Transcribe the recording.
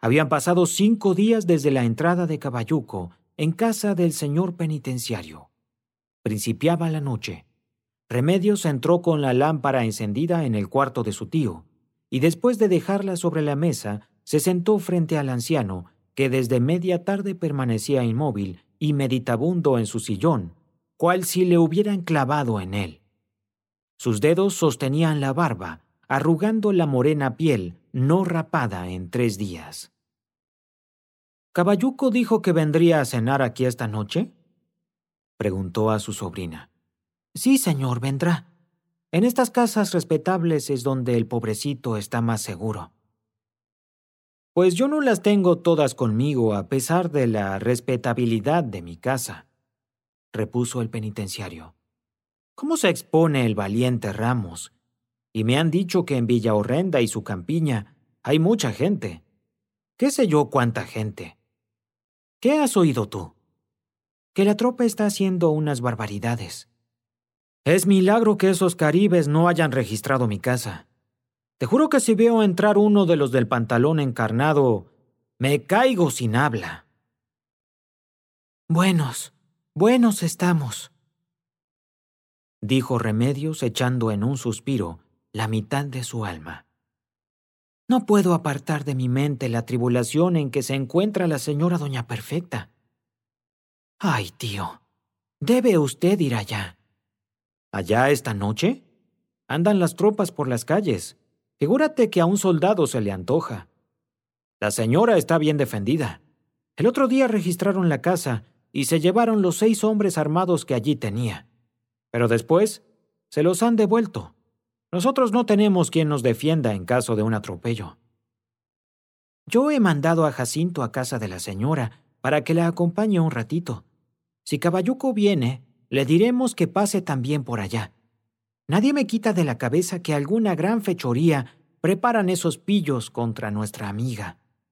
Habían pasado 5 días desde la entrada de Caballuco en casa del señor penitenciario. Principiaba la noche. Remedios entró con la lámpara encendida en el cuarto de su tío, y después de dejarla sobre la mesa, se sentó frente al anciano, que desde media tarde permanecía inmóvil y meditabundo en su sillón, cual si le hubieran clavado en él. Sus dedos sostenían la barba, arrugando la morena piel, no rapada en 3 días. —¿Caballuco dijo que vendría a cenar aquí esta noche? —preguntó a su sobrina. —Sí, señor, vendrá. En estas casas respetables es donde el pobrecito está más seguro. —Pues yo no las tengo todas conmigo a pesar de la respetabilidad de mi casa —repuso el penitenciario—. ¿Cómo se expone el valiente Ramos? Y me han dicho que en Villaorrenda y su campiña hay mucha gente. ¿Qué sé yo cuánta gente? ¿Qué has oído tú? Que la tropa está haciendo unas barbaridades. Es milagro que esos caribes no hayan registrado mi casa. Te juro que si veo entrar uno de los del pantalón encarnado, me caigo sin habla. Buenos estamos, dijo Remedios echando en un suspiro la mitad de su alma. No puedo apartar de mi mente la tribulación en que se encuentra la señora Doña Perfecta. Ay, tío, debe usted ir allá. ¿Allá esta noche? Andan las tropas por las calles. Figúrate que a un soldado se le antoja. La señora está bien defendida. El otro día registraron la casa y se llevaron los 6 hombres armados que allí tenía. Pero después se los han devuelto. Nosotros no tenemos quien nos defienda en caso de un atropello. Yo he mandado a Jacinto a casa de la señora para que la acompañe un ratito. Si Caballuco viene, le diremos que pase también por allá. Nadie me quita de la cabeza que alguna gran fechoría preparan esos pillos contra nuestra amiga.